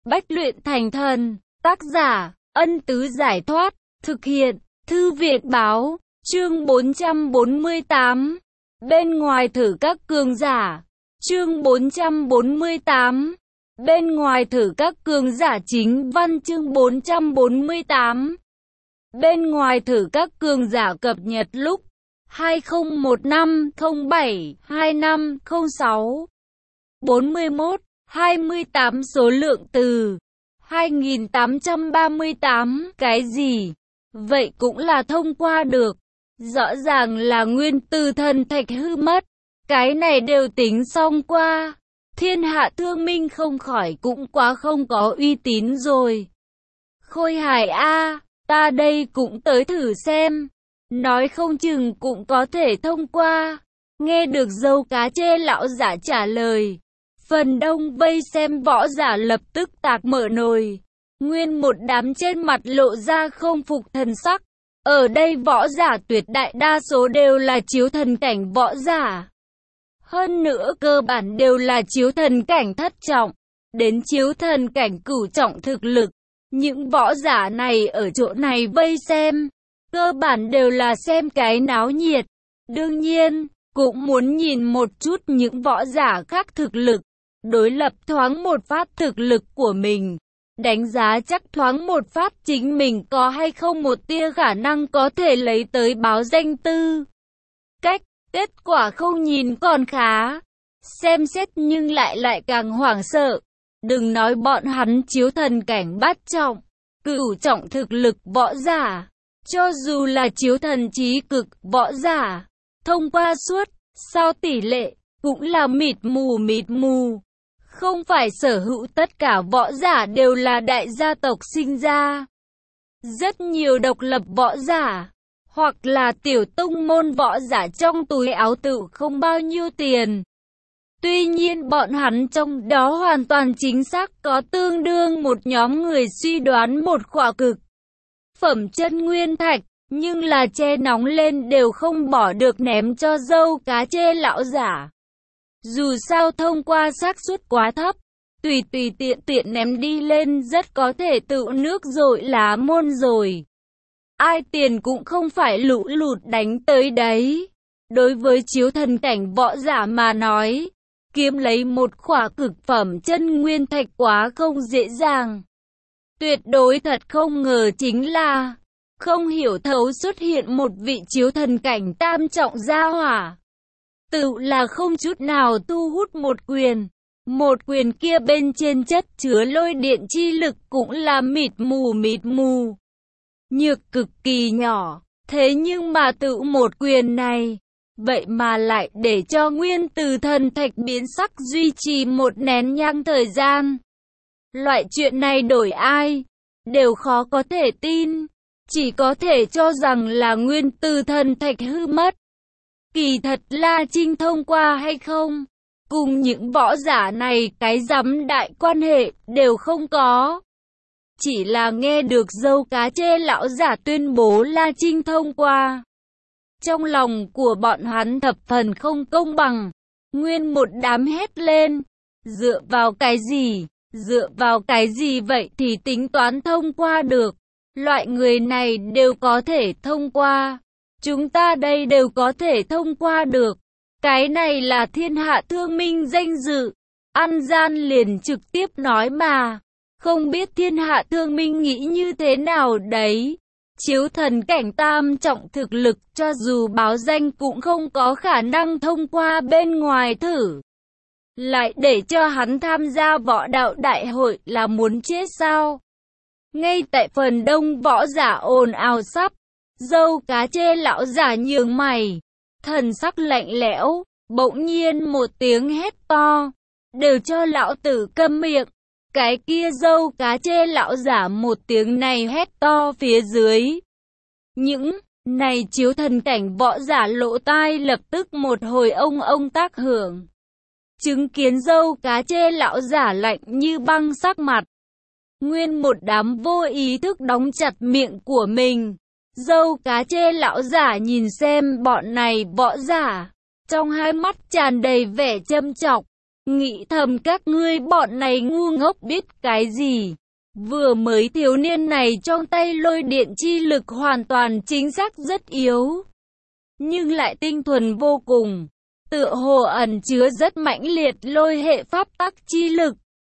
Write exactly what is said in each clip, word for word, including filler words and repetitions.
Bách luyện thành thần. Tác giả, Ân Tứ Giải Thoát. Thực hiện, Thư viện Báo. Chương bốn trăm bốn mươi tám. Bên ngoài thử các cường giả. Chương bốn trăm bốn mươi tám. Bên ngoài thử các cường giả. Chính văn chương bốn trăm bốn mươi tám. Bên ngoài thử các cường giả cập nhật lúc hai không một năm không bảy hai năm không sáu. bốn mươi mốt, hai mươi tám số lượng từ hai nghìn tám trăm ba mươi tám. Cái gì? Vậy cũng là thông qua được. Rõ ràng là nguyên từ thần thạch hư mất. Cái này đều tính xong qua. Thiên hạ thương minh không khỏi cũng quá không có uy tín rồi. Khôi Hải a, ta đây cũng tới thử xem. Nói không chừng cũng có thể thông qua. Nghe được dâu cá chê lão giả trả lời. Phần đông vây xem võ giả lập tức tạc mở nồi. Nguyên một đám trên mặt lộ ra không phục thần sắc. Ở đây võ giả tuyệt đại đa số đều là chiếu thần cảnh võ giả. Hơn nữa cơ bản đều là chiếu thần cảnh thất trọng. Đến chiếu thần cảnh cửu trọng thực lực. Những võ giả này ở chỗ này vây xem. Cơ bản đều là xem cái náo nhiệt. Đương nhiên, cũng muốn nhìn một chút những võ giả khác thực lực. Đối lập thoáng một phát thực lực của mình. Đánh giá chắc thoáng một phát chính mình có hay không một tia khả năng có thể lấy tới báo danh tư. Cách, kết quả không nhìn còn khá. Xem xét nhưng lại lại càng hoảng sợ. Đừng nói bọn hắn chiếu thần cảnh bát trọng, cửu trọng thực lực võ giả. Cho dù là chiếu thần chí cực võ giả, thông qua suốt, sao tỷ lệ, cũng là mịt mù mịt mù. Không phải sở hữu tất cả võ giả đều là đại gia tộc sinh ra. Rất nhiều độc lập võ giả, hoặc là tiểu tông môn võ giả trong túi áo tự không bao nhiêu tiền. Tuy nhiên bọn hắn trong đó hoàn toàn chính xác có tương đương một nhóm người suy đoán một khỏa cực phẩm chân nguyên thạch, nhưng là che nóng lên đều không bỏ được ném cho dâu cá chê lão giả. Dù sao thông qua xác suất quá thấp, tùy tùy tiện tiện ném đi lên rất có thể tự nước rội lá môn rồi. Ai tiền cũng không phải lũ lụt đánh tới đấy. Đối với chiếu thần cảnh võ giả mà nói, kiếm lấy một khỏa cực phẩm chân nguyên thạch quá không dễ dàng. Tuyệt đối thật không ngờ chính là không hiểu thấu xuất hiện một vị chiếu thần cảnh tam trọng gia hỏa. Tự là không chút nào thu hút một quyền. Một quyền kia bên trên chất chứa lôi điện chi lực cũng là mịt mù mịt mù. Nhược cực kỳ nhỏ. Thế nhưng mà tự một quyền này, vậy mà lại để cho nguyên từ thần thạch biến sắc duy trì một nén nhang thời gian. Loại chuyện này đổi ai đều khó có thể tin. Chỉ có thể cho rằng là nguyên từ thần thạch hư mất. Kỳ thật La Trinh thông qua hay không, cùng những võ giả này cái rắm đại quan hệ đều không có. Chỉ là nghe được dâu cá chê lão giả tuyên bố La Trinh thông qua. Trong lòng của bọn hắn thập phần không công bằng. Nguyên một đám hét lên. Dựa vào cái gì? Dựa vào cái gì vậy thì tính toán thông qua được? Loại người này đều có thể thông qua. Chúng ta đây đều có thể thông qua được. Cái này là thiên hạ thương minh danh dự. Ăn gian liền trực tiếp nói mà. Không biết thiên hạ thương minh nghĩ như thế nào đấy. Chiếu thần cảnh tam trọng thực lực cho dù báo danh cũng không có khả năng thông qua bên ngoài thử. Lại để cho hắn tham gia võ đạo đại hội là muốn chết sao? Ngay tại phần đông võ giả ồn ào sắp. Dâu cá chê lão giả nhướng mày, thần sắc lạnh lẽo, bỗng nhiên một tiếng hét to, đều cho lão tử câm miệng. Cái kia dâu cá chê lão giả một tiếng này hét to phía dưới. Những này chiếu thần cảnh võ giả lỗ tai lập tức một hồi ông ông tác hưởng. Chứng kiến dâu cá chê lão giả lạnh như băng sắc mặt. Nguyên một đám vô ý thức đóng chặt miệng của mình. Dâu cá chê lão giả nhìn xem bọn này võ giả, trong hai mắt tràn đầy vẻ châm chọc. nghĩ thầm các ngươi bọn này ngu ngốc biết cái gì. Vừa mới thiếu niên này trong tay lôi điện chi lực hoàn toàn chính xác rất yếu, nhưng lại tinh thuần vô cùng, tựa hồ ẩn chứa rất mãnh liệt lôi hệ pháp tắc chi lực.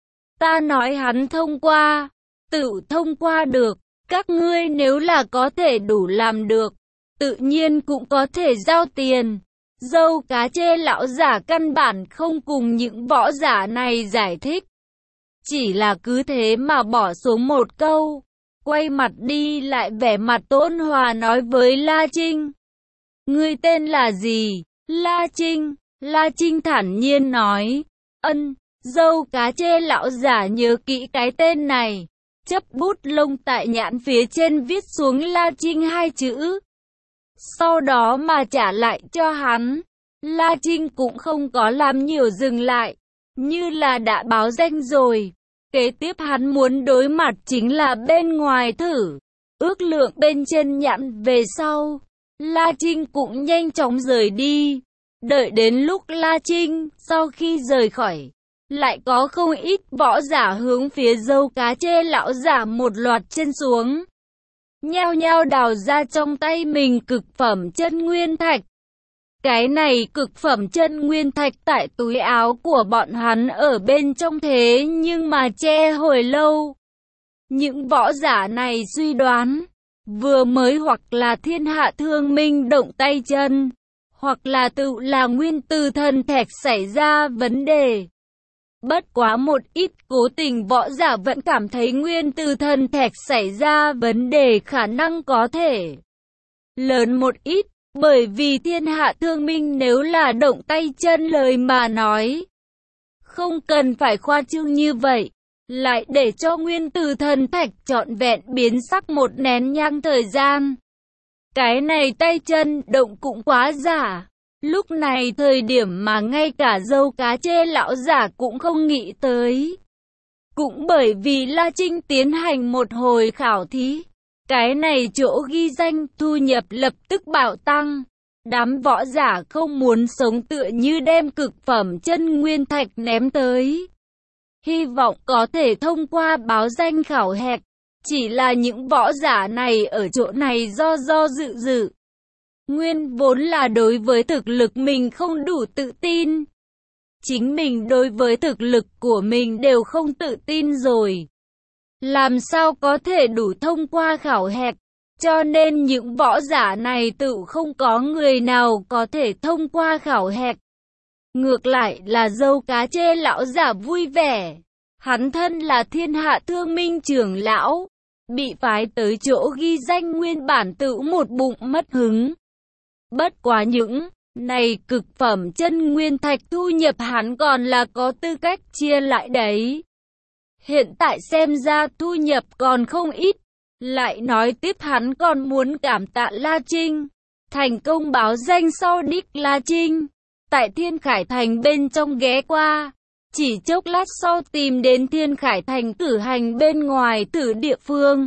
Ta nói hắn thông qua, tự thông qua được, các ngươi nếu là có thể đủ làm được, tự nhiên cũng có thể giao tiền. Dâu cá chê lão giả căn bản không cùng những võ giả này giải thích, chỉ là cứ thế mà bỏ xuống một câu, quay mặt đi lại vẻ mặt ôn hòa nói với La Trinh. Ngươi tên là gì? La Trinh. La Trinh thản nhiên nói. Ân. Dâu cá chê lão giả nhớ kỹ cái tên này, chấp bút lông tại nhãn phía trên viết xuống La Trinh hai chữ, sau đó mà trả lại cho hắn. La Trinh cũng không có làm nhiều dừng lại, như là đã báo danh rồi. Kế tiếp hắn muốn đối mặt chính là bên ngoài thử, ước lượng bên trên nhãn về sau. La Trinh cũng nhanh chóng rời đi. Đợi đến lúc La Trinh sau khi rời khỏi, lại có không ít võ giả hướng phía dâu cá chê lão giả một loạt chân xuống, nhao nhao đào ra trong tay mình cực phẩm chân nguyên thạch. Cái này cực phẩm chân nguyên thạch tại túi áo của bọn hắn ở bên trong thế nhưng mà che hồi lâu. Những võ giả này suy đoán, vừa mới hoặc là thiên hạ thương minh động tay chân, hoặc là tự là nguyên từ thần thạch xảy ra vấn đề. Bất quá một ít cố tình võ giả vẫn cảm thấy nguyên từ thần thạch xảy ra vấn đề khả năng có thể lớn một ít, bởi vì thiên hạ thương minh nếu là động tay chân lời mà nói, không cần phải khoa trương như vậy, lại để cho nguyên từ thần thạch trọn vẹn biến sắc một nén nhang thời gian. Cái này tay chân động cũng quá giả. Lúc này thời điểm mà ngay cả dâu cá chê lão giả cũng không nghĩ tới. Cũng bởi vì La Trinh tiến hành một hồi khảo thí, cái này chỗ ghi danh thu nhập lập tức bạo tăng. Đám võ giả không muốn sống tựa như đem cực phẩm chân nguyên thạch ném tới, hy vọng có thể thông qua báo danh khảo hạch. Chỉ là những võ giả này ở chỗ này do do dự dự. Nguyên vốn là đối với thực lực mình không đủ tự tin. Chính mình đối với thực lực của mình đều không tự tin rồi, làm sao có thể đủ thông qua khảo hạch. Cho nên những võ giả này tự không có người nào có thể thông qua khảo hạch. Ngược lại là dâu cá chê lão giả vui vẻ. Hắn thân là thiên hạ thương minh trưởng lão, bị phái tới chỗ ghi danh nguyên bản tự một bụng mất hứng. Bất quá những này cực phẩm chân nguyên thạch thu nhập hắn còn là có tư cách chia lại đấy. Hiện tại xem ra thu nhập còn không ít. Lại nói tiếp hắn còn muốn cảm tạ La Trinh. Thành công báo danh sau đích La Trinh tại Thiên Khải Thành bên trong ghé qua. Chỉ chốc lát sau tìm đến Thiên Khải Thành cử hành bên ngoài thử địa phương.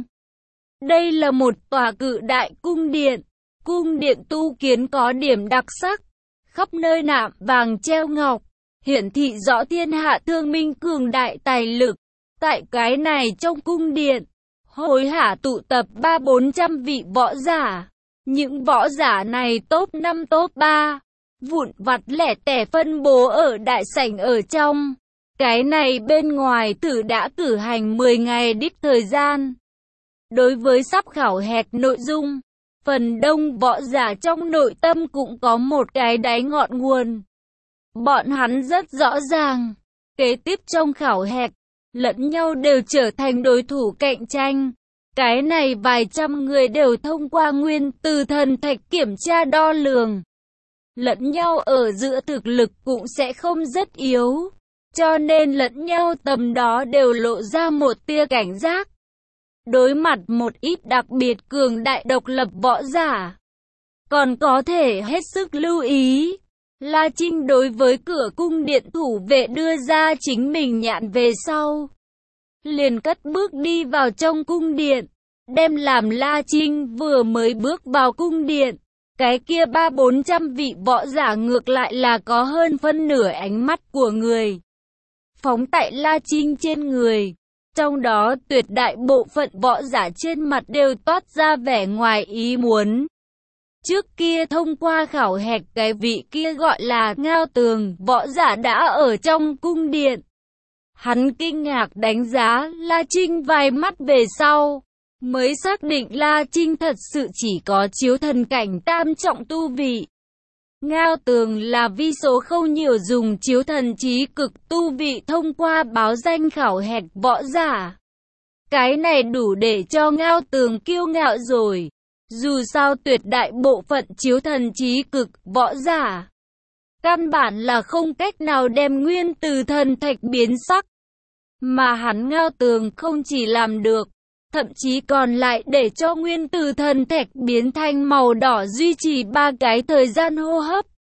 Đây là một tòa cự đại cung điện. Cung điện tu kiến có điểm đặc sắc, khắp nơi nạm vàng treo ngọc, hiển thị rõ thiên hạ thương minh cường đại tài lực. Tại cái này trong cung điện, hối hả tụ tập ba bốn trăm vị võ giả. Những võ giả này top năm top ba, vụn vặt lẻ tẻ phân bố ở đại sảnh ở trong. Cái này bên ngoài thử đã cử hành mười ngày đích thời gian. Đối với sắp khảo hạch nội dung, phần đông võ giả trong nội tâm cũng có một cái đáy ngọn nguồn. Bọn hắn rất rõ ràng, kế tiếp trong khảo hạch, lẫn nhau đều trở thành đối thủ cạnh tranh. Cái này vài trăm người đều thông qua nguyên từ thần thạch kiểm tra đo lường. Lẫn nhau ở giữa thực lực cũng sẽ không rất yếu, cho nên lẫn nhau tầm đó đều lộ ra một tia cảnh giác. Đối mặt một ít đặc biệt cường đại độc lập võ giả, còn có thể hết sức lưu ý. La Trinh đối với cửa cung điện thủ vệ đưa ra chính mình nhạn về sau, liền cất bước đi vào trong cung điện, đem làm La Trinh vừa mới bước vào cung điện, cái kia ba bốn trăm vị võ giả ngược lại là có hơn phân nửa ánh mắt của người. phóng tại La Trinh trên người. Trong đó tuyệt đại bộ phận võ giả trên mặt đều toát ra vẻ ngoài ý muốn. Trước kia thông qua khảo hạch cái vị kia gọi là Ngao Tường, võ giả đã ở trong cung điện. Hắn kinh ngạc đánh giá La Trinh vài mắt về sau, mới xác định La Trinh thật sự chỉ có chiếu thần cảnh tam trọng tu vị. Ngao Tường là vi số không nhiều dùng chiếu thần trí cực tu vị thông qua báo danh khảo hạch võ giả. Cái này đủ để cho Ngao Tường kiêu ngạo rồi. Dù sao tuyệt đại bộ phận chiếu thần trí cực võ giả, căn bản là không cách nào đem nguyên từ thần thạch biến sắc. Mà hắn Ngao Tường không chỉ làm được, thậm chí còn lại để cho nguyên từ thần thạch biến thành màu đỏ duy trì ba cái thời gian hô hấp.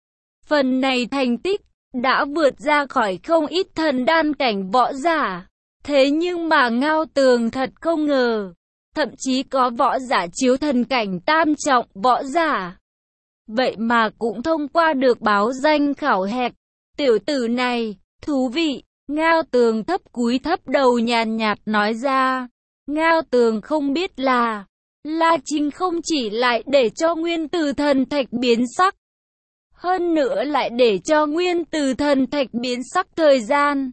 Phần này thành tích đã vượt ra khỏi không ít thần đan cảnh võ giả. Thế nhưng mà Ngao Tường thật không ngờ, thậm chí có võ giả chiếu thần cảnh tam trọng võ giả, vậy mà cũng thông qua được báo danh khảo hạch. Tiểu tử này, thú vị. Ngao Tường thấp cúi thấp đầu nhàn nhạt nói ra. Ngao Tường không biết là, La Trinh không chỉ lại để cho nguyên từ thần thạch biến sắc, hơn nữa lại để cho nguyên từ thần thạch biến sắc thời gian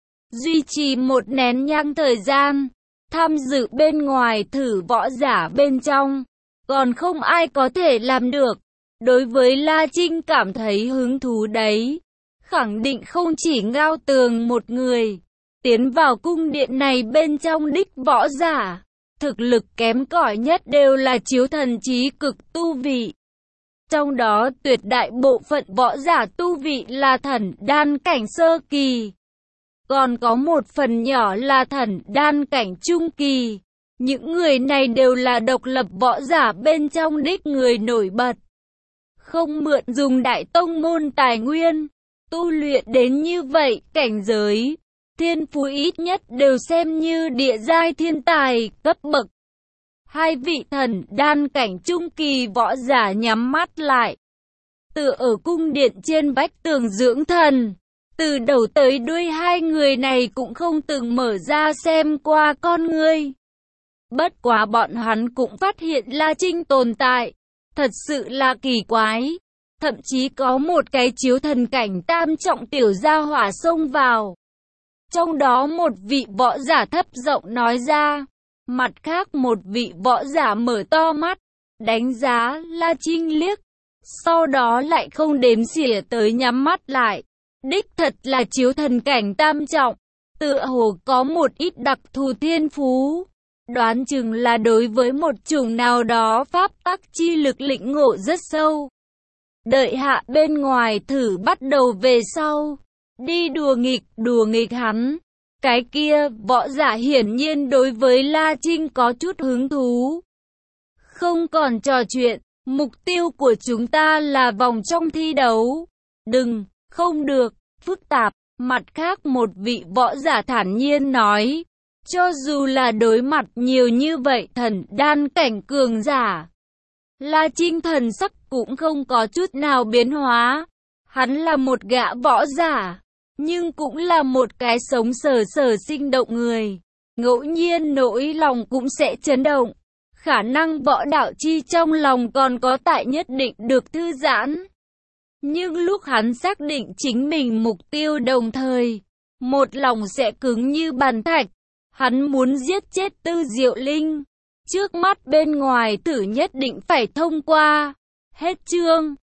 duy trì một nén nhang thời gian. Tham dự bên ngoài thử võ giả bên trong, còn không ai có thể làm được. Đối với La Trinh cảm thấy hứng thú đấy. Khẳng định không chỉ Ngao Tường một người. Tiến vào cung điện này bên trong đích võ giả, thực lực kém cỏi nhất đều là chiếu thần trí cực tu vị. Trong đó tuyệt đại bộ phận võ giả tu vị là thần đan cảnh sơ kỳ. Còn có một phần nhỏ là thần đan cảnh trung kỳ. Những người này đều là độc lập võ giả bên trong đích người nổi bật. Không mượn dùng đại tông môn tài nguyên, tu luyện đến như vậy, cảnh giới, thiên phú ít nhất đều xem như địa giai thiên tài, cấp bậc. Hai vị thần đan cảnh trung kỳ võ giả nhắm mắt lại, tựa ở cung điện trên vách tường dưỡng thần. Từ đầu tới đuôi hai người này cũng không từng mở ra xem qua con ngươi. Bất quá bọn hắn cũng phát hiện La Trinh tồn tại. Thật sự là kỳ quái. Thậm chí có một cái chiếu thần cảnh tam trọng tiểu gia hỏa xông vào. Trong đó một vị võ giả thấp giọng nói ra. Mặt khác một vị võ giả mở to mắt, đánh giá La Trinh liếc. Sau đó lại không đếm xỉa tới nhắm mắt lại. Đích thật là chiếu thần cảnh tam trọng, tựa hồ có một ít đặc thù thiên phú. Đoán chừng là đối với một chủng nào đó pháp tắc chi lực lĩnh ngộ rất sâu. Đợi hạ bên ngoài thử bắt đầu về sau. Đi đùa nghịch, đùa nghịch hắn. Cái kia, võ giả hiển nhiên đối với La Trinh có chút hứng thú. Không còn trò chuyện, mục tiêu của chúng ta là vòng trong thi đấu. Đừng, không được, phức tạp. Mặt khác một vị võ giả thản nhiên nói. Cho dù là đối mặt nhiều như vậy thần đan cảnh cường giả, La Trinh thần sắc cũng không có chút nào biến hóa. Hắn là một gã võ giả, nhưng cũng là một cái sống sờ sờ sinh động người. Ngẫu nhiên nỗi lòng cũng sẽ chấn động. Khả năng võ đạo chi trong lòng còn có tại nhất định được thư giãn. Nhưng lúc hắn xác định chính mình mục tiêu đồng thời, một lòng sẽ cứng như bàn thạch. Hắn muốn giết chết Tư Diệu Linh. Trước mắt bên ngoài thử nhất định phải thông qua. Hết chương.